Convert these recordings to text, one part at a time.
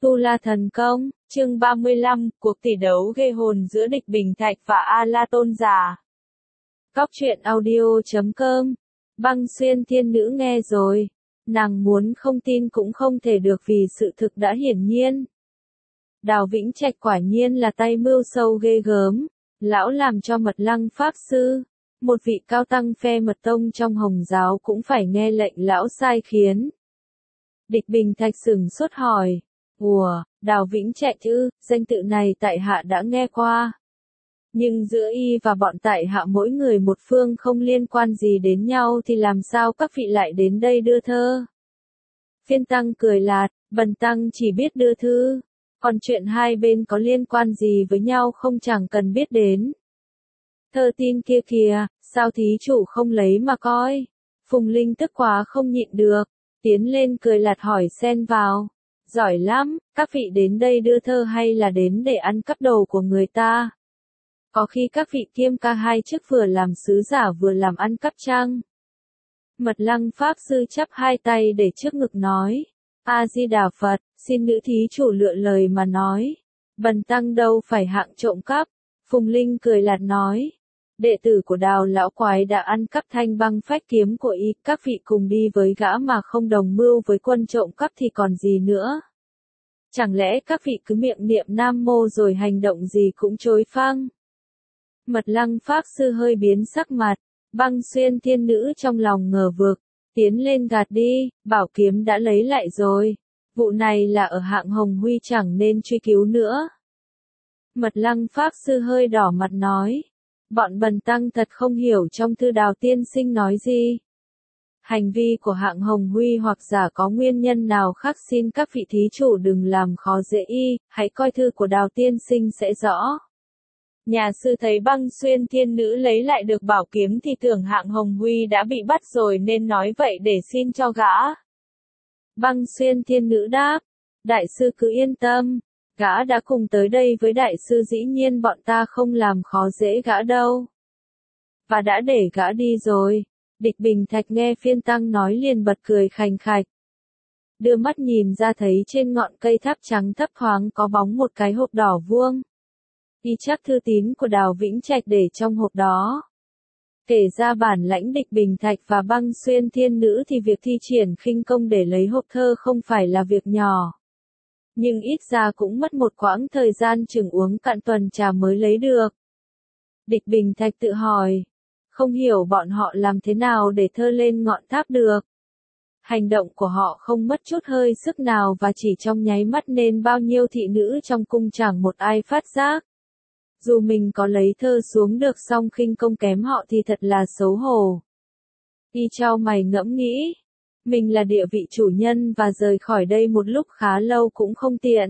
Tu La Thần Công, chương 35, cuộc tỷ đấu ghê hồn giữa Địch Bình Thạch và A La Tôn Giả. Cóc truyện audio.com. Băng Xuyên Thiên Nữ nghe rồi, nàng muốn không tin cũng không thể được vì sự thực đã hiển nhiên. Đào Vĩnh Trạch quả nhiên là tay mưu sâu ghê gớm, lão làm cho Mật Lăng Pháp Sư, một vị cao tăng phe Mật Tông trong Hồng Giáo cũng phải nghe lệnh lão sai khiến. Địch Bình Thạch sửng sốt hỏi, ủa, Đào Vĩnh Trạch ư, danh tự này tại hạ đã nghe qua. Nhưng giữa y và bọn tại hạ mỗi người một phương không liên quan gì đến nhau thì làm sao các vị lại đến đây đưa thơ? Phiên Tăng cười lạt, bần Tăng chỉ biết đưa thư, còn chuyện hai bên có liên quan gì với nhau không chẳng cần biết đến. Thơ tin kia kìa, sao thí chủ không lấy mà coi? Phùng Linh tức quá không nhịn được, tiến lên cười lạt hỏi xen vào. Giỏi lắm, các vị đến đây đưa thơ hay là đến để ăn cắp đồ của người ta? Có khi các vị kiêm ca hai chức vừa làm sứ giả vừa làm ăn cắp chăng? Mật Lăng Pháp Sư chắp hai tay để trước ngực nói. A-di-đà Phật, xin nữ thí chủ lựa lời mà nói. Bần Tăng đâu phải hạng trộm cắp. Phùng Linh cười lạt nói. Đệ tử của Đào lão quái đã ăn cắp thanh băng phách kiếm của y, các vị cùng đi với gã mà không đồng mưu với quân trộm cắp thì còn gì nữa. Chẳng lẽ các vị cứ miệng niệm Nam Mô rồi hành động gì cũng chối phăng? Mật Lăng Pháp Sư hơi biến sắc mặt, Băng Xuyên Thiên Nữ trong lòng ngờ vực, tiến lên gạt đi, bảo kiếm đã lấy lại rồi, vụ này là ở hạng Hồng Huy chẳng nên truy cứu nữa. Mật Lăng Pháp Sư hơi đỏ mặt nói. Bọn bần Tăng thật không hiểu trong thư Đào tiên sinh nói gì. Hành vi của hạng Hồng Huy hoặc giả có nguyên nhân nào khác, xin các vị thí chủ đừng làm khó dễ y, hãy coi thư của Đào tiên sinh sẽ rõ. Nhà sư thấy Băng Xuyên Thiên Nữ lấy lại được bảo kiếm thì tưởng hạng Hồng Huy đã bị bắt rồi nên nói vậy để xin cho gã. Băng Xuyên Thiên Nữ đáp, đại sư cứ yên tâm. Gã đã cùng tới đây với đại sư, dĩ nhiên bọn ta không làm khó dễ gã đâu. Và đã để gã đi rồi. Địch Bình Thạch nghe Phiên Tăng nói liền bật cười khành khạch. Đưa mắt nhìn ra thấy trên ngọn cây tháp trắng thấp thoáng có bóng một cái hộp đỏ vuông. Y chắc thư tín của Đào Vĩnh Trạch để trong hộp đó. Kể ra bản lãnh Địch Bình Thạch và Băng Xuyên Thiên Nữ thì việc thi triển khinh công để lấy hộp thơ không phải là việc nhỏ. Nhưng ít ra cũng mất một quãng thời gian chừng uống cạn tuần trà mới lấy được. Địch Bình Thạch tự hỏi, không hiểu bọn họ làm thế nào để thơ lên ngọn tháp được. Hành động của họ không mất chút hơi sức nào và chỉ trong nháy mắt nên bao nhiêu thị nữ trong cung chẳng một ai phát giác. Dù mình có lấy thơ xuống được song khinh công kém họ thì thật là xấu hổ. Y chau mày ngẫm nghĩ. Mình là địa vị chủ nhân và rời khỏi đây một lúc khá lâu cũng không tiện.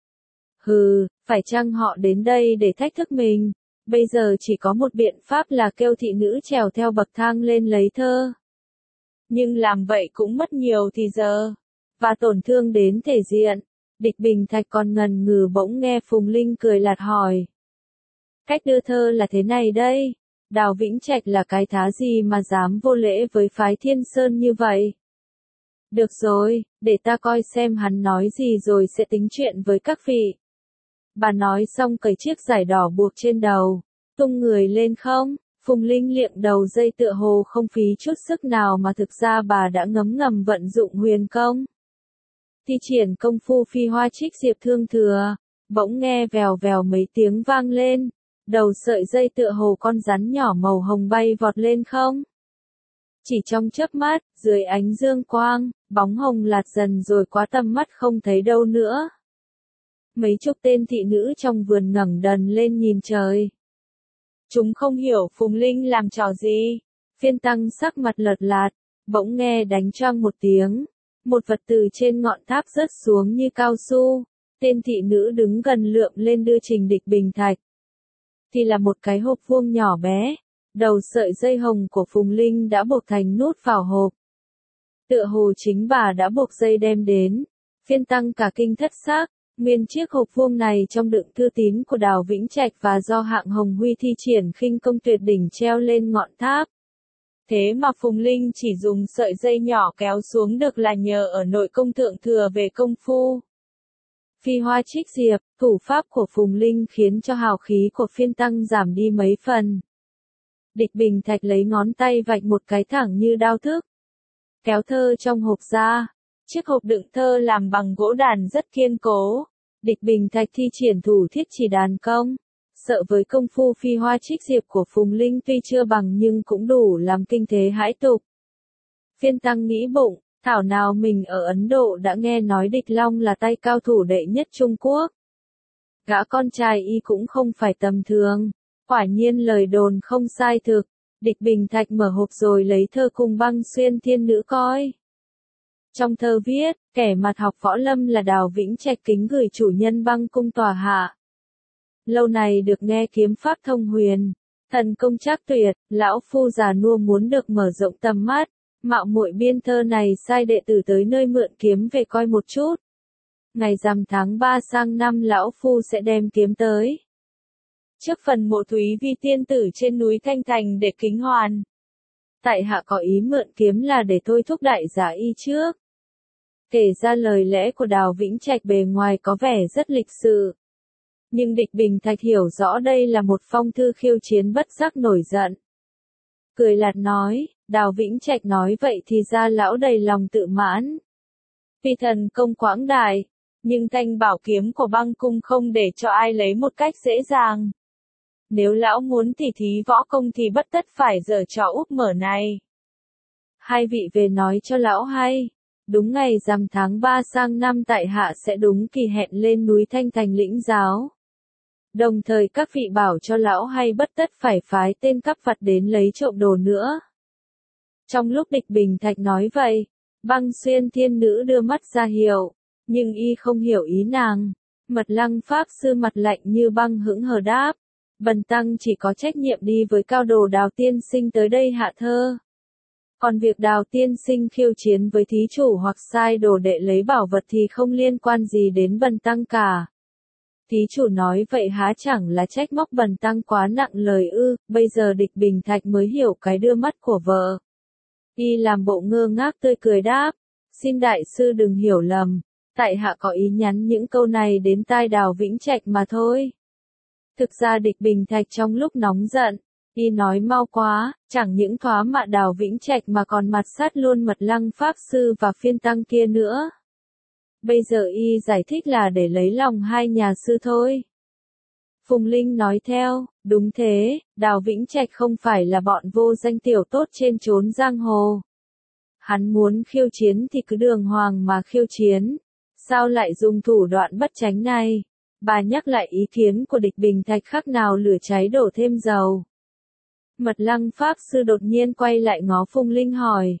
Hừ, phải chăng họ đến đây để thách thức mình? Bây giờ chỉ có một biện pháp là kêu thị nữ trèo theo bậc thang lên lấy thơ. Nhưng làm vậy cũng mất nhiều thì giờ, và tổn thương đến thể diện. Địch Bình Thạch còn ngần ngừ bỗng nghe Phùng Linh cười lạt hỏi. Cách đưa thơ là thế này đây, Đào Vĩnh Trạch là cái thá gì mà dám vô lễ với phái Thiên Sơn như vậy? Được rồi, để ta coi xem hắn nói gì rồi sẽ tính chuyện với các vị. Bà nói xong cởi chiếc giải đỏ buộc trên đầu, tung người lên không, Phùng Linh liệng đầu dây tựa hồ không phí chút sức nào mà thực ra bà đã ngấm ngầm vận dụng huyền công. Thi triển công phu phi hoa trích diệp thương thừa, bỗng nghe vèo vèo mấy tiếng vang lên, đầu sợi dây tựa hồ con rắn nhỏ màu hồng bay vọt lên không. Chỉ trong chớp mắt, dưới ánh dương quang, bóng hồng lạt dần rồi quá tầm mắt không thấy đâu nữa. Mấy chục tên thị nữ trong vườn ngẩng đần lên nhìn trời. Chúng không hiểu Phùng Linh làm trò gì. Phiên Tăng sắc mặt lợt lạt, bỗng nghe đánh choang một tiếng. Một vật từ trên ngọn tháp rớt xuống như cao su. Tên thị nữ đứng gần lượm lên đưa trình Địch Bình Thạch. Thì là một cái hộp vuông nhỏ bé. Đầu sợi dây hồng của Phùng Linh đã buộc thành nút vào hộp. Tựa hồ chính bà đã buộc dây đem đến. Phiên Tăng cả kinh thất xác, nguyên chiếc hộp vuông này trong đựng thư tín của Đào Vĩnh Trạch và do hạng Hồng Huy thi triển khinh công tuyệt đỉnh treo lên ngọn tháp. Thế mà Phùng Linh chỉ dùng sợi dây nhỏ kéo xuống được là nhờ ở nội công thượng thừa về công phu. Phi hoa trích diệp, thủ pháp của Phùng Linh khiến cho hào khí của phiên tăng giảm đi mấy phần. Địch Bình Thạch lấy ngón tay vạch một cái thẳng như đao thức. Kéo thơ trong hộp ra. Chiếc hộp đựng thơ làm bằng gỗ đàn rất kiên cố. Địch Bình Thạch thi triển thủ thiết chỉ đàn công. Sợ với công phu phi hoa trích diệp của Phùng Linh tuy chưa bằng nhưng cũng đủ làm kinh thế hãi tục. Phiên tăng nghĩ bụng, thảo nào mình ở Ấn Độ đã nghe nói Địch Long là tay cao thủ đệ nhất Trung Quốc. Gã con trai y cũng không phải tầm thường. Quả nhiên lời đồn không sai thực. Địch Bình Thạch mở hộp rồi lấy thơ cùng Băng Xuyên Thiên Nữ coi. Trong thơ viết, kẻ mặt học võ lâm là Đào Vĩnh Trạch kính gửi chủ nhân Băng cung tòa hạ. Lâu này được nghe kiếm pháp thông huyền, thần công trác tuyệt, lão phu già nua muốn được mở rộng tầm mắt, mạo muội biên thơ này sai đệ tử tới nơi mượn kiếm về coi một chút. Ngày rằm tháng 3 sang năm lão phu sẽ đem kiếm tới. Trước phần mộ Thúy Vi tiên tử trên núi Thanh Thành để kính hoàn. Tại hạ có ý mượn kiếm là để thôi thúc đại giả y trước. Kể ra lời lẽ của Đào Vĩnh Trạch bề ngoài có vẻ rất lịch sự. Nhưng Địch Bình Thạch hiểu rõ đây là một phong thư khiêu chiến bất giác nổi giận. Cười lạt nói, Đào Vĩnh Trạch nói vậy thì ra lão đầy lòng tự mãn. Vì thần công quảng đại, nhưng thanh bảo kiếm của Băng cung không để cho ai lấy một cách dễ dàng. Nếu lão muốn tỉ thí võ công thì bất tất phải giở trò úp mở này. Hai vị về nói cho lão hay, đúng ngày rằm tháng 3 sang năm tại hạ sẽ đúng kỳ hẹn lên núi Thanh Thành lĩnh giáo. Đồng thời các vị bảo cho lão hay bất tất phải phái tên cắp vặt đến lấy trộm đồ nữa. Trong lúc Địch Bình Thạch nói vậy, Băng Xuyên Thiên Nữ đưa mắt ra hiệu, nhưng y không hiểu ý nàng. Mật Lăng Pháp Sư mặt lạnh như băng hững hờ đáp. Bần tăng chỉ có trách nhiệm đi với cao đồ Đào tiên sinh tới đây hạ thơ. Còn việc Đào tiên sinh khiêu chiến với thí chủ hoặc sai đồ đệ lấy bảo vật thì không liên quan gì đến bần tăng cả. Thí chủ nói vậy há chẳng là trách móc bần tăng quá nặng lời ư? Bây giờ Địch Bình Thạch mới hiểu cái đưa mắt của vợ. Y làm bộ ngơ ngác tươi cười đáp, xin đại sư đừng hiểu lầm, tại hạ có ý nhắn những câu này đến tai Đào Vĩnh Trạch mà thôi. Thực ra Địch Bình Thạch trong lúc nóng giận, y nói mau quá, chẳng những thoá mạ Đào Vĩnh Trạch mà còn mặt sát luôn Mật Lăng Pháp Sư và phiên tăng kia nữa. Bây giờ y giải thích là để lấy lòng hai nhà sư thôi. Phùng Linh nói theo, đúng thế, Đào Vĩnh Trạch không phải là bọn vô danh tiểu tốt trên chốn giang hồ. Hắn muốn khiêu chiến thì cứ đường hoàng mà khiêu chiến, sao lại dùng thủ đoạn bất chánh này? Bà nhắc lại ý kiến của Địch Bình Thạch khác nào lửa cháy đổ thêm dầu. Mật Lăng Pháp Sư đột nhiên quay lại ngó Phùng Linh hỏi.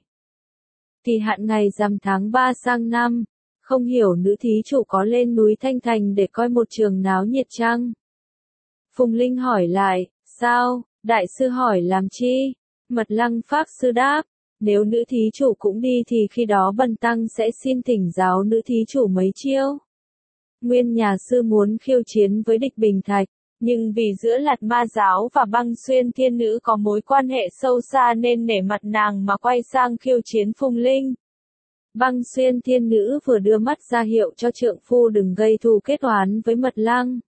Thì hạn ngày rằm tháng 3 sang năm, không hiểu nữ thí chủ có lên núi Thanh Thành để coi một trường náo nhiệt chăng? Phùng Linh hỏi lại, sao, đại sư hỏi làm chi? Mật Lăng Pháp Sư đáp, nếu nữ thí chủ cũng đi thì khi đó bần tăng sẽ xin thỉnh giáo nữ thí chủ mấy chiêu. Nguyên nhà sư muốn khiêu chiến với Địch Bình Thạch, nhưng vì giữa Lạt Ma giáo và Băng Xuyên Thiên Nữ có mối quan hệ sâu xa nên nể mặt nàng mà quay sang khiêu chiến Phùng Linh. Băng Xuyên Thiên Nữ vừa đưa mắt ra hiệu cho trượng phu đừng gây thù kết oán với Mật Lăng.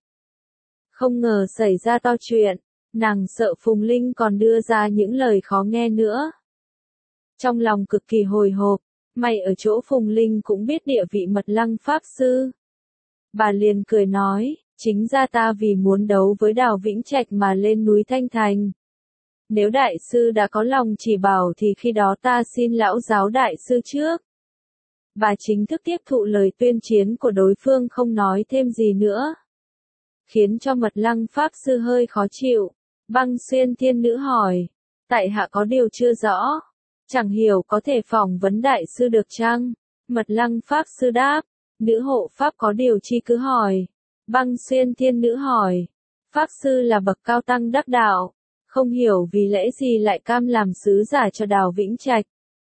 Không ngờ xảy ra to chuyện, nàng sợ Phùng Linh còn đưa ra những lời khó nghe nữa. Trong lòng cực kỳ hồi hộp, may ở chỗ Phùng Linh cũng biết địa vị Mật Lăng Pháp Sư. Bà liền cười nói, chính ra ta vì muốn đấu với Đào Vĩnh Trạch mà lên núi Thanh Thành. Nếu đại sư đã có lòng chỉ bảo thì khi đó ta xin lão giáo đại sư trước. Bà chính thức tiếp thụ lời tuyên chiến của đối phương không nói thêm gì nữa. Khiến cho Mật Lăng Pháp Sư hơi khó chịu. Băng Xuyên Thiên Nữ hỏi, tại hạ có điều chưa rõ, chẳng hiểu có thể phỏng vấn đại sư được chăng? Mật Lăng Pháp Sư đáp, nữ hộ Pháp có điều chi cứ hỏi. Băng Xuyên Thiên Nữ hỏi, Pháp Sư là bậc cao tăng đắc đạo, không hiểu vì lẽ gì lại cam làm sứ giả cho Đào Vĩnh Trạch.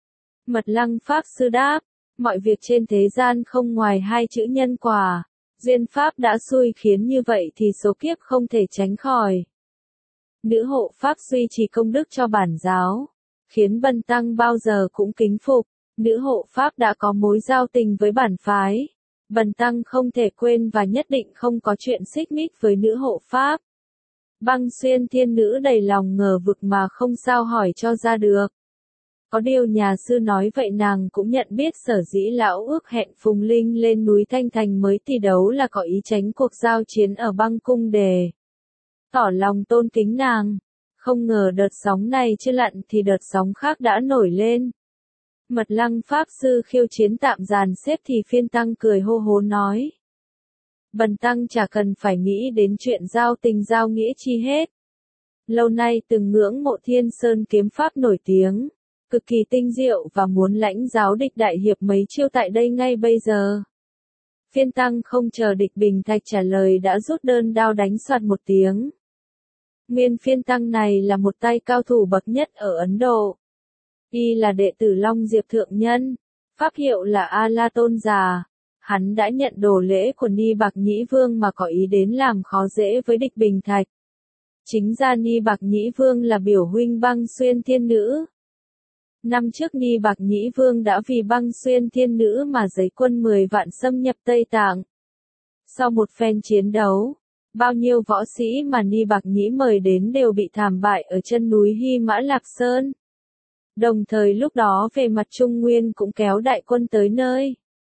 Mật Lăng Pháp Sư đáp, mọi việc trên thế gian không ngoài hai chữ nhân quả, duyên Pháp đã xui khiến như vậy thì số kiếp không thể tránh khỏi. Nữ hộ Pháp duy trì công đức cho bản giáo, khiến bần tăng bao giờ cũng kính phục, nữ hộ Pháp đã có mối giao tình với bản phái. Bần tăng không thể quên và nhất định không có chuyện xích mích với nữ hộ pháp. Băng Xuyên Thiên Nữ đầy lòng ngờ vực mà không sao hỏi cho ra được. Có điều nhà sư nói vậy nàng cũng nhận biết sở dĩ lão ước hẹn Phùng Linh lên núi Thanh Thành mới thi đấu là có ý tránh cuộc giao chiến ở băng cung để tỏ lòng tôn kính nàng. Không ngờ đợt sóng này chưa lặn thì đợt sóng khác đã nổi lên. Mật Lăng Pháp Sư khiêu chiến tạm dàn xếp thì phiên tăng cười hô hố nói. Bần tăng chả cần phải nghĩ đến chuyện giao tình giao nghĩa chi hết. Lâu nay từng ngưỡng mộ Thiên Sơn kiếm pháp nổi tiếng, cực kỳ tinh diệu và muốn lãnh giáo địch đại hiệp mấy chiêu tại đây ngay bây giờ. Phiên tăng không chờ địch Bình Thạch trả lời đã rút đơn đao đánh soạt một tiếng. Nguyên phiên tăng này là một tay cao thủ bậc nhất ở Ấn Độ. Y là đệ tử Long Diệp Thượng Nhân, pháp hiệu là A-la Tôn Già. Hắn đã nhận đồ lễ của Ni Bạc Nhĩ Vương mà có ý đến làm khó dễ với địch Bình Thạch. Chính ra Ni Bạc Nhĩ Vương là biểu huynh Băng Xuyên Thiên Nữ. Năm trước Ni Bạc Nhĩ Vương đã vì Băng Xuyên Thiên Nữ mà giấy quân 10 vạn xâm nhập Tây Tạng. Sau một phen chiến đấu, bao nhiêu võ sĩ mà Ni Bạc Nhĩ mời đến đều bị thảm bại ở chân núi Hy Mã Lạp Sơn. Đồng thời lúc đó về mặt Trung Nguyên cũng kéo đại quân tới nơi.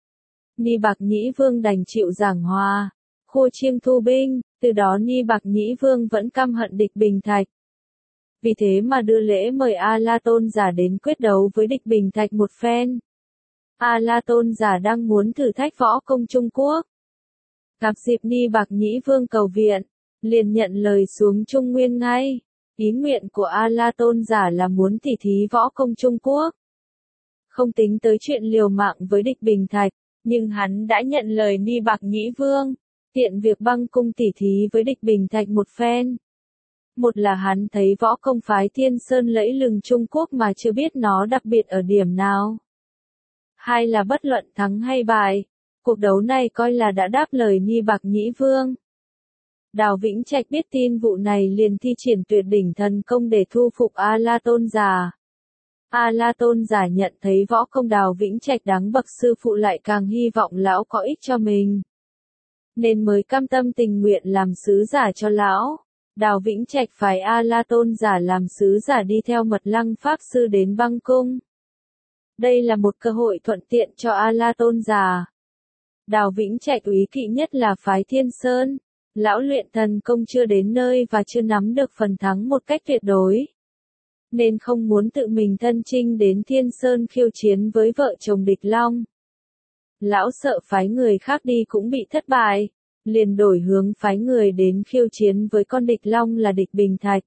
Ni Bạc Nhĩ Vương đành chịu giảng hòa, khua chiêng thu binh, từ đó Ni Bạc Nhĩ Vương vẫn căm hận địch Bình Thạch. Vì thế mà đưa lễ mời A-la Tôn Giả đến quyết đấu với địch Bình Thạch một phen. A-la Tôn Giả đang muốn thử thách võ công Trung Quốc. Gặp dịp Ni Bạc Nhĩ Vương cầu viện, liền nhận lời xuống Trung Nguyên ngay. Ý nguyện của A-la Tôn Giả là muốn tỉ thí võ công Trung Quốc. Không tính tới chuyện liều mạng với địch Bình Thạch, nhưng hắn đã nhận lời Ni Bạc Nhĩ Vương, tiện việc băng cung tỉ thí với địch Bình Thạch một phen. Một là hắn thấy võ công phái Thiên Sơn lẫy lừng Trung Quốc mà chưa biết nó đặc biệt ở điểm nào. Hai là bất luận thắng hay bại, cuộc đấu này coi là đã đáp lời Ni Bạc Nhĩ Vương. Đào Vĩnh Trạch biết tin vụ này liền thi triển tuyệt đỉnh thần công để thu phục A-la Tôn Giả. A-la Tôn Giả nhận thấy võ công Đào Vĩnh Trạch đáng bậc sư phụ lại càng hy vọng lão có ích cho mình, nên mới cam tâm tình nguyện làm sứ giả cho lão. Đào Vĩnh Trạch phái A-la Tôn Giả làm sứ giả đi theo Mật Lăng Pháp Sư đến băng cung. Đây là một cơ hội thuận tiện cho A-la Tôn Giả. Đào Vĩnh Trạch úy kỵ nhất là phái Thiên Sơn. Lão luyện thần công chưa đến nơi và chưa nắm được phần thắng một cách tuyệt đối, nên không muốn tự mình thân chinh đến Thiên Sơn khiêu chiến với vợ chồng địch Long. Lão sợ phái người khác đi cũng bị thất bại, liền đổi hướng phái người đến khiêu chiến với con địch Long là địch Bình Thạch.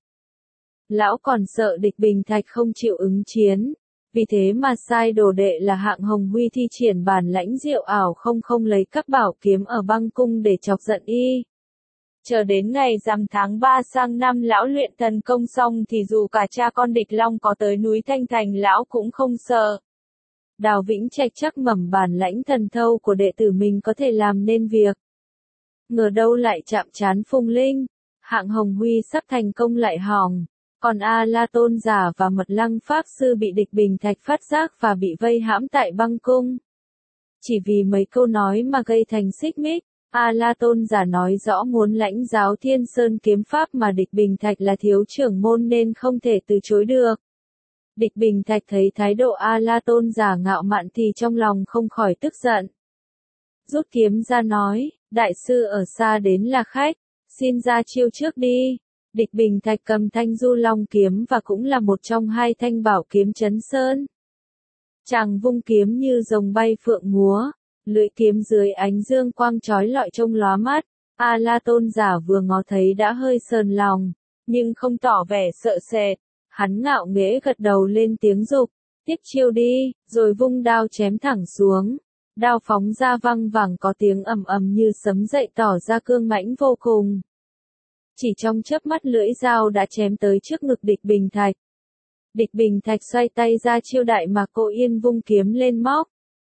Lão còn sợ địch Bình Thạch không chịu ứng chiến, vì thế mà sai đồ đệ là Hạng Hồng Huy thi triển bản lãnh diệu ảo không lấy các bảo kiếm ở băng cung để chọc giận y. Chờ đến ngày rằm tháng 3 sang năm lão luyện thần công xong thì dù cả cha con địch Long có tới núi Thanh Thành lão cũng không sợ. Đào Vĩnh Trạch chắc mẩm bản lãnh thần thâu của đệ tử mình có thể làm nên việc. Ngờ đâu lại chạm trán Phùng Linh, Hạng Hồng Huy sắp thành công lại hỏng. Còn A-la Tôn Giả và Mật Lăng Pháp Sư bị địch Bình Thạch phát giác và bị vây hãm tại băng cung. Chỉ vì mấy câu nói mà gây thành xích mích. A-la Tôn Giả nói rõ muốn lãnh giáo Thiên Sơn kiếm pháp mà địch Bình Thạch là thiếu trưởng môn nên không thể từ chối được. Địch Bình Thạch thấy thái độ A-la Tôn Giả ngạo mạn thì trong lòng không khỏi tức giận. Rút kiếm ra nói, đại sư ở xa đến là khách, xin ra chiêu trước đi. Địch Bình Thạch cầm thanh Du Long kiếm và cũng là một trong hai thanh bảo kiếm Trấn Sơn. Chàng vung kiếm như rồng bay phượng múa. Lưỡi kiếm dưới ánh dương quang chói lọi trông lóa mắt, A-la Tôn Giả vừa ngó thấy đã hơi sờn lòng, nhưng không tỏ vẻ sợ sệt. Hắn ngạo nghễ gật đầu lên tiếng dục, tiếp chiêu đi, rồi vung đao chém thẳng xuống. Đao phóng ra văng vẳng có tiếng ầm ầm như sấm dậy tỏ ra cương mãnh vô cùng. Chỉ trong chớp mắt lưỡi dao đã chém tới trước ngực địch Bình Thạch. Địch Bình Thạch xoay tay ra chiêu đại mà Cô Yên vung kiếm lên móc.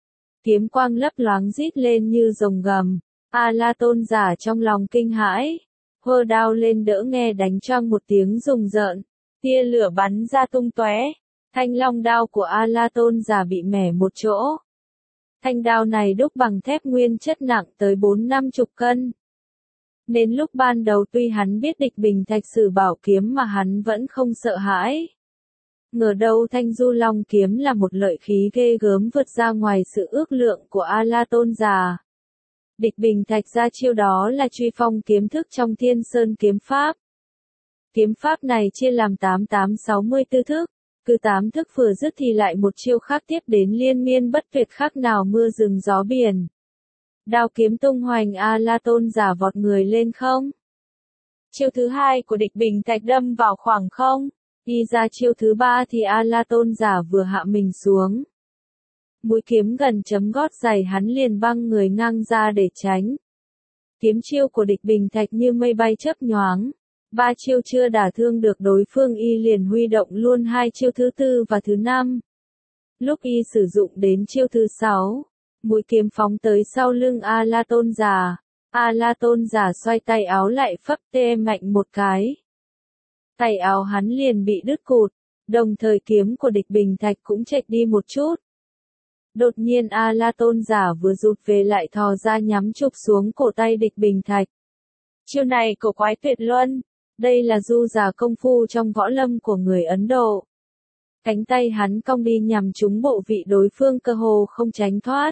Kiếm quang lấp loáng rít lên như rồng gầm. A-la Tôn Giả trong lòng kinh hãi, hơ đao lên đỡ nghe đánh choang một tiếng rùng rợn, tia lửa bắn ra tung tóe. Thanh long đao của A-la Tôn Giả bị mẻ một chỗ. Thanh đao này đúc bằng thép nguyên chất nặng tới 4-50 cân. Nên lúc ban đầu tuy hắn biết địch bình thạch sử bảo kiếm mà hắn vẫn không sợ hãi. Ngờ đâu thanh du long kiếm là một lợi khí ghê gớm vượt ra ngoài sự ước lượng của A-la tôn giả. Địch bình thạch ra chiêu đó là truy phong kiếm thức trong Thiên Sơn kiếm pháp. Kiếm pháp này chia làm 68-64 thức, cứ 8 thức vừa dứt thì lại một chiêu khác tiếp đến liên miên bất tuyệt khác nào mưa rừng gió biển. Đao kiếm tung hoành A-la tôn giả vọt người lên không. Chiêu thứ hai của địch bình thạch đâm vào khoảng không. Y ra chiêu thứ ba thì A-la tôn giả vừa hạ mình xuống. Mũi kiếm gần chấm gót giày hắn liền băng người ngang ra để tránh. Kiếm chiêu của địch bình thạch như mây bay chớp nhoáng. 3 chiêu chưa đả thương được đối phương y liền huy động luôn 2 chiêu thứ tư và thứ 5. Lúc y sử dụng đến chiêu thứ 6, mũi kiếm phóng tới sau lưng A-la tôn giả. A-la tôn giả xoay tay áo lại phấp tê mạnh một cái. Tay áo hắn liền bị đứt cụt, đồng thời kiếm của địch bình thạch cũng chệch đi một chút. Đột nhiên A-la tôn giả vừa rụt về lại thò ra nhắm chụp xuống cổ tay địch bình thạch. Chiêu này cổ quái tuyệt luân, đây là du giả công phu trong võ lâm của người Ấn Độ. Cánh tay hắn cong đi nhằm trúng bộ vị đối phương cơ hồ không tránh thoát.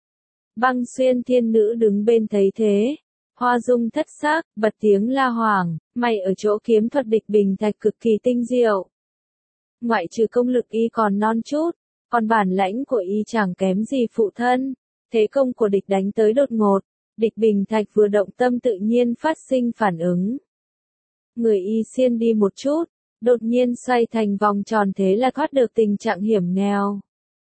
Băng Xuyên thiên nữ đứng bên thấy thế. Hoa dung thất sắc, bật tiếng la hoảng, mày ở chỗ kiếm thuật địch bình thạch cực kỳ tinh diệu. Ngoại trừ công lực y còn non chút, còn bản lãnh của y chẳng kém gì phụ thân. Thế công của địch đánh tới đột ngột, địch bình thạch vừa động tâm tự nhiên phát sinh phản ứng. Người y xiên đi một chút, đột nhiên xoay thành vòng tròn thế là thoát được tình trạng hiểm nghèo.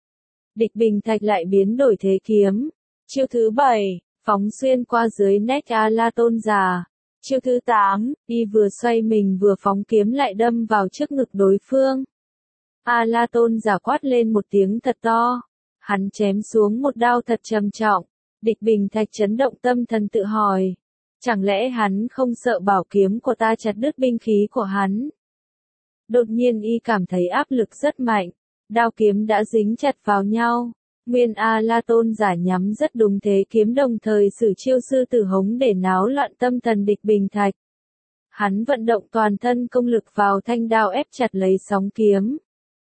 Địch bình thạch lại biến đổi thế kiếm. Chiêu thứ 7. Phóng xuyên qua dưới nách A-la tôn giả. Chiêu thứ 8, y vừa xoay mình vừa phóng kiếm lại đâm vào trước ngực đối phương. A-la tôn giả quát lên một tiếng thật to. Hắn chém xuống một đao thật trầm trọng. Địch bình thạch chấn động tâm thần tự hỏi. Chẳng lẽ hắn không sợ bảo kiếm của ta chặt đứt binh khí của hắn? Đột nhiên y cảm thấy áp lực rất mạnh. Đao kiếm đã dính chặt vào nhau. Nguyên A-la tôn giả nhắm rất đúng thế kiếm đồng thời sử chiêu sư tử hống để náo loạn tâm thần địch bình thạch. Hắn vận động toàn thân công lực vào thanh đao ép chặt lấy sóng kiếm.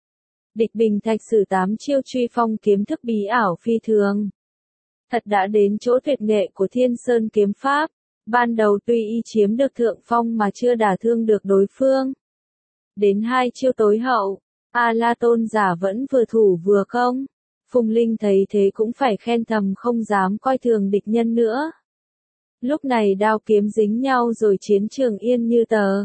Địch bình thạch sử 8 chiêu truy phong kiếm thức bí ảo phi thường. Thật đã đến chỗ tuyệt nghệ của Thiên Sơn kiếm pháp. Ban đầu tuy y chiếm được thượng phong mà chưa đả thương được đối phương. Đến 2 chiêu tối hậu, A-la tôn giả vẫn vừa thủ vừa công. Phùng Linh thấy thế cũng phải khen thầm không dám coi thường địch nhân nữa. Lúc này đao kiếm dính nhau rồi chiến trường yên như tờ.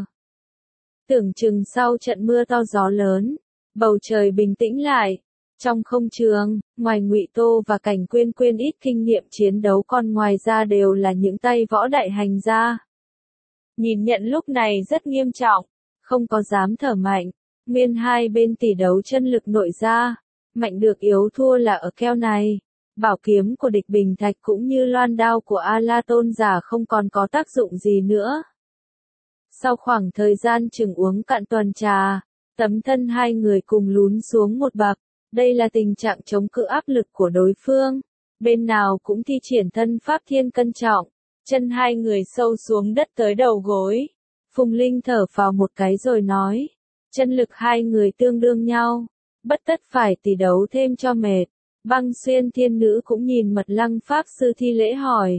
Tưởng chừng sau trận mưa to gió lớn, bầu trời bình tĩnh lại. Trong không trường, ngoài Ngụy Tô và Cảnh Quyên Quyên ít kinh nghiệm chiến đấu còn ngoài ra đều là những tay võ đại hành gia. Nhìn nhận lúc này rất nghiêm trọng, không có dám thở mạnh. Nguyên hai bên tỷ đấu chân lực nội ra. Mạnh được yếu thua là ở keo này. Bảo kiếm của địch bình thạch cũng như loan đao của A-la tôn giả không còn có tác dụng gì nữa. Sau khoảng thời gian chừng uống cạn tuần trà, tấm thân hai người cùng lún xuống một bậc. Đây là tình trạng chống cự áp lực của đối phương. Bên nào cũng thi triển thân pháp thiên cân trọng. Chân hai người sâu xuống đất tới đầu gối. Phùng Linh thở phào một cái rồi nói. Chân lực hai người tương đương nhau. Bất tất phải tỷ đấu thêm cho mệt. Băng Xuyên thiên nữ cũng nhìn Mật Lăng pháp sư thi lễ hỏi.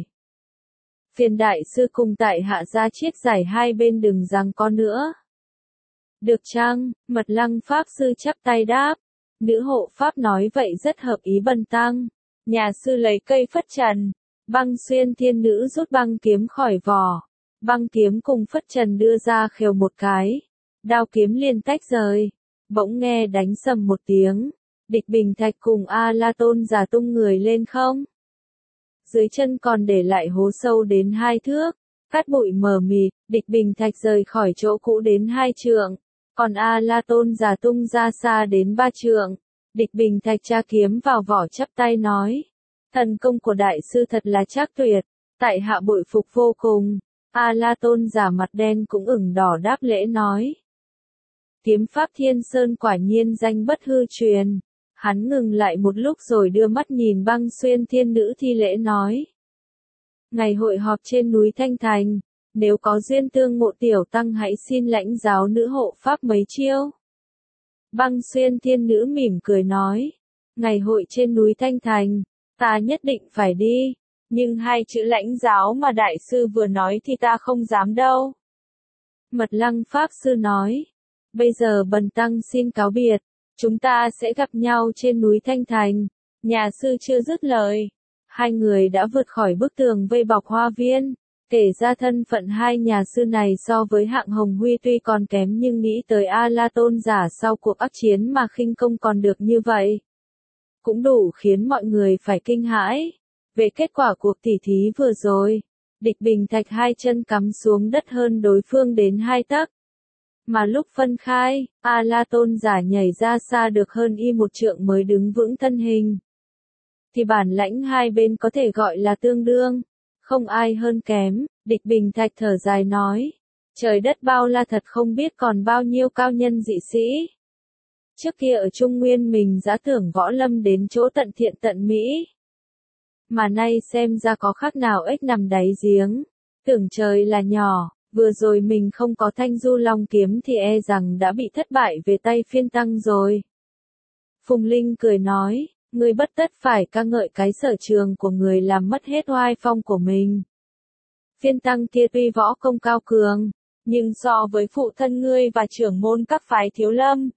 Phiền đại sư cùng tại hạ ra chiết giải hai bên đừng giằng co nữa. Được chăng? Mật Lăng pháp sư chắp tay đáp. Nữ hộ pháp nói vậy rất hợp ý bần tăng. Nhà sư lấy cây phất trần. Băng Xuyên thiên nữ rút băng kiếm khỏi vỏ. Băng kiếm cùng phất trần đưa ra khều một cái. Đao kiếm liền tách rời. Bỗng nghe đánh sầm một tiếng. Địch bình thạch cùng A-la tôn giả tung người lên không. Dưới chân còn để lại hố sâu đến 2 thước. Cát bụi mờ mịt, địch bình thạch rời khỏi chỗ cũ đến 2 trượng. Còn A-la tôn giả tung ra xa đến 3 trượng. Địch bình thạch tra kiếm vào vỏ chắp tay nói. Thần công của đại sư thật là trác tuyệt. Tại hạ bội phục vô cùng. A-la tôn giả mặt đen cũng ửng đỏ đáp lễ nói. Kiếm pháp Thiên Sơn quả nhiên danh bất hư truyền. Hắn ngừng lại một lúc rồi đưa mắt nhìn Băng Xuyên Thiên Nữ thi lễ nói. Ngày hội họp trên núi Thanh Thành, nếu có duyên tương ngộ tiểu tăng hãy xin lãnh giáo nữ hộ pháp mấy chiêu. Băng Xuyên Thiên Nữ mỉm cười nói. Ngày hội trên núi Thanh Thành, ta nhất định phải đi, nhưng hai chữ lãnh giáo mà đại sư vừa nói thì ta không dám đâu. Mật Lăng Pháp Sư nói. Bây giờ bần tăng xin cáo biệt, chúng ta sẽ gặp nhau trên núi Thanh Thành. Nhà sư chưa dứt lời, hai người đã vượt khỏi bức tường vây bọc hoa viên. Kể ra thân phận hai nhà sư này so với Hạng Hồng Huy tuy còn kém nhưng nghĩ tới A-la-tôn giả sau cuộc ác chiến mà khinh công còn được như vậy, cũng đủ khiến mọi người phải kinh hãi. Về kết quả cuộc tỉ thí vừa rồi, Địch Bình Thạch hai chân cắm xuống đất hơn đối phương đến 2 tấc. Mà lúc phân khai, A-la-tôn giả nhảy ra xa được hơn y 1 trượng mới đứng vững thân hình. Thì bản lãnh hai bên có thể gọi là tương đương, không ai hơn kém. Địch Bình Thạch thở dài nói. Trời đất bao la thật không biết còn bao nhiêu cao nhân dị sĩ. Trước kia ở Trung Nguyên mình dã tưởng võ lâm đến chỗ tận thiện tận mỹ. Mà nay xem ra có khác nào ếch nằm đáy giếng. Tưởng trời là nhỏ, vừa rồi mình không có Thanh Du Long kiếm thì e rằng đã bị thất bại về tay phiên tăng rồi. Phùng Linh cười nói, ngươi bất tất phải ca ngợi cái sở trường của người làm mất hết oai phong của mình. Phiên tăng kia tuy võ công cao cường, nhưng so với phụ thân ngươi và trưởng môn các phái Thiếu Lâm,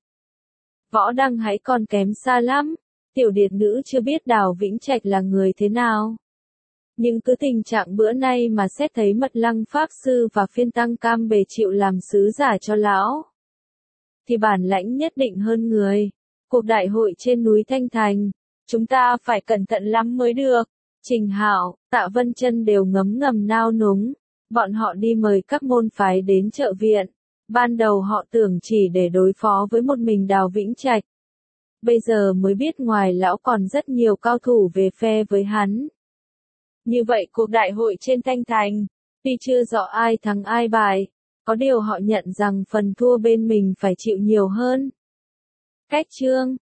võ đăng hãy còn kém xa lắm. Tiểu điệt nữ chưa biết Đào Vĩnh Trạch là người thế nào. Nhưng cứ tình trạng bữa nay mà xét thấy Mật Lăng Pháp Sư và phiên tăng cam bề chịu làm sứ giả cho lão, thì bản lãnh nhất định hơn người. Cuộc đại hội trên núi Thanh Thành, chúng ta phải cẩn thận lắm mới được. Trình Hạo, Tạ Vân Chân đều ngấm ngầm nao núng. Bọn họ đi mời các môn phái đến trợ viện. Ban đầu họ tưởng chỉ để đối phó với một mình Đào Vĩnh Trạch. Bây giờ mới biết ngoài lão còn rất nhiều cao thủ về phe với hắn. Như vậy cuộc đại hội trên Thanh Thành, tuy chưa rõ ai thắng ai bại, có điều họ nhận rằng phần thua bên mình phải chịu nhiều hơn. Cách chương